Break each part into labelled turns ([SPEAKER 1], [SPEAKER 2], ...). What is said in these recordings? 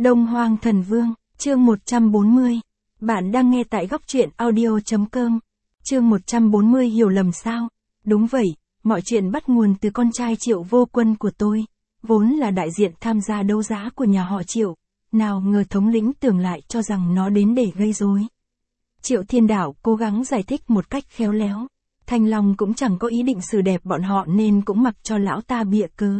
[SPEAKER 1] Đông Hoang Thần Vương, chương 140. Bạn đang nghe tại góc truyện audio.com. Chương 140 hiểu lầm sao? Đúng vậy, mọi chuyện bắt nguồn từ con trai Triệu Vô Quân của tôi, vốn là đại diện tham gia đấu giá của nhà họ Triệu, nào ngờ thống lĩnh tưởng lại cho rằng nó đến để gây rối. Triệu Thiên Đạo cố gắng giải thích một cách khéo léo, Thanh Long cũng chẳng có ý định xử đẹp bọn họ nên cũng mặc cho lão ta bịa cớ.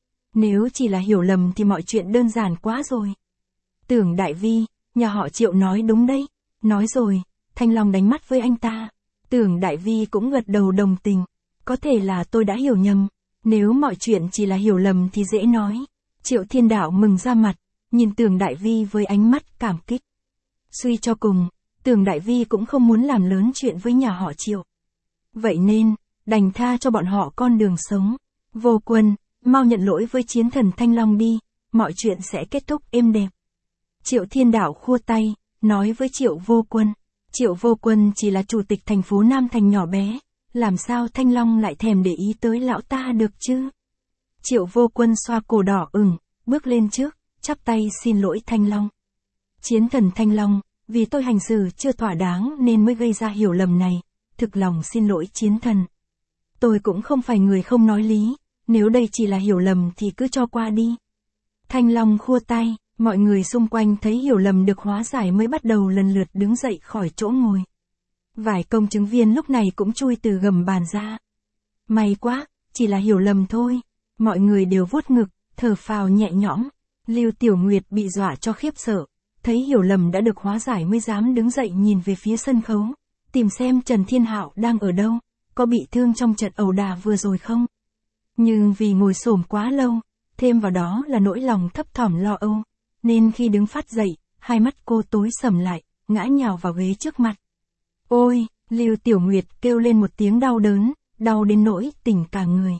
[SPEAKER 1] Nếu chỉ là hiểu lầm thì mọi chuyện đơn giản quá rồi. Tưởng Đại Vi, nhà họ Triệu nói đúng đấy. Nói rồi, Thanh Long đánh mắt với anh ta. Tưởng Đại Vi cũng gật đầu đồng tình. Có thể là tôi đã hiểu nhầm. Nếu mọi chuyện chỉ là hiểu lầm thì dễ nói. Triệu Thiên Đạo mừng ra mặt, nhìn Tưởng Đại Vi với ánh mắt cảm kích. Suy cho cùng, Tưởng Đại Vi cũng không muốn làm lớn chuyện với nhà họ Triệu. Vậy nên, đành tha cho bọn họ con đường sống. Vô Quân, mau nhận lỗi với chiến thần Thanh Long đi, mọi chuyện sẽ kết thúc êm đẹp. Triệu Thiên Đạo khua tay, nói với Triệu Vô Quân. Triệu Vô Quân chỉ là chủ tịch thành phố Nam Thành nhỏ bé, làm sao Thanh Long lại thèm để ý tới lão ta được chứ? Triệu Vô Quân xoa cổ đỏ ửng, bước lên trước, chắp tay xin lỗi Thanh Long. Chiến thần Thanh Long, vì tôi hành xử chưa thỏa đáng nên mới gây ra hiểu lầm này, thực lòng xin lỗi chiến thần. Tôi cũng không phải người không nói lý, nếu đây chỉ là hiểu lầm thì cứ cho qua đi. Thanh Long khua tay, mọi người xung quanh thấy hiểu lầm được hóa giải mới bắt đầu lần lượt đứng dậy khỏi chỗ ngồi. Vài công chứng viên lúc này cũng chui từ gầm bàn ra. May quá, chỉ là hiểu lầm thôi. Mọi người đều vuốt ngực, thở phào nhẹ nhõm. Lưu Tiểu Nguyệt bị dọa cho khiếp sợ, thấy hiểu lầm đã được hóa giải mới dám đứng dậy nhìn về phía sân khấu, tìm xem Trần Thiên Hạo đang ở đâu, có bị thương trong trận ẩu đả vừa rồi không. Nhưng vì ngồi xổm quá lâu, thêm vào đó là nỗi lòng thấp thỏm lo âu, nên khi đứng phát dậy, hai mắt cô tối sầm lại, ngã nhào vào ghế trước mặt. Ôi, Lưu Tiểu Nguyệt kêu lên một tiếng đau đớn, đau đến nỗi tỉnh cả người.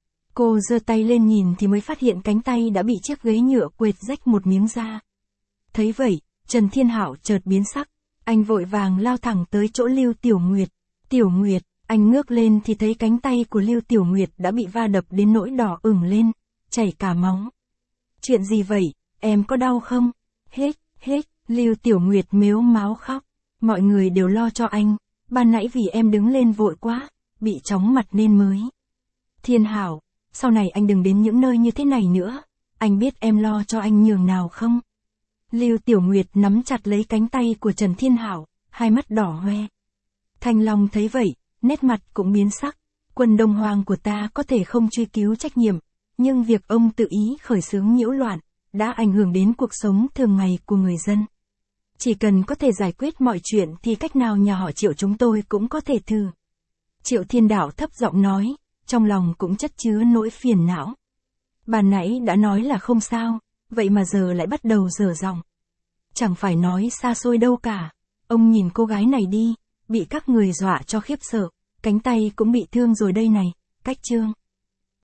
[SPEAKER 1] Cô giơ tay lên nhìn thì mới phát hiện cánh tay đã bị chiếc ghế nhựa quệt rách một miếng da. Thấy vậy, Trần Thiên Hạo chợt biến sắc, anh vội vàng lao thẳng tới chỗ Lưu Tiểu Nguyệt. Tiểu Nguyệt, anh ngước lên thì thấy cánh tay của Lưu Tiểu Nguyệt đã bị va đập đến nỗi đỏ ửng lên, chảy cả máu. Chuyện gì vậy, em có đau không? Hết, Lưu Tiểu Nguyệt mếu máo khóc. Mọi người đều lo cho anh, ban nãy vì em đứng lên vội quá, bị chóng mặt nên mới. Thiên Hảo, sau này anh đừng đến những nơi như thế này nữa, anh biết em lo cho anh nhường nào không? Lưu Tiểu Nguyệt nắm chặt lấy cánh tay của Trần Thiên Hảo, hai mắt đỏ hoe. Thanh Long thấy vậy, nét mặt cũng biến sắc. Quân Đông Hoang của ta có thể không truy cứu trách nhiệm, nhưng việc ông tự ý khởi xướng nhiễu loạn, đã ảnh hưởng đến cuộc sống thường ngày của người dân. Chỉ cần có thể giải quyết mọi chuyện thì cách nào nhà họ Triệu chúng tôi cũng có thể thử. Triệu Thiên Đạo thấp giọng nói, trong lòng cũng chất chứa nỗi phiền não. Ban nãy đã nói là không sao, vậy mà giờ lại bắt đầu dở giọng. Chẳng phải nói xa xôi đâu cả, ông nhìn cô gái này đi, bị các người dọa cho khiếp sợ, cánh tay cũng bị thương rồi đây này, cách trương.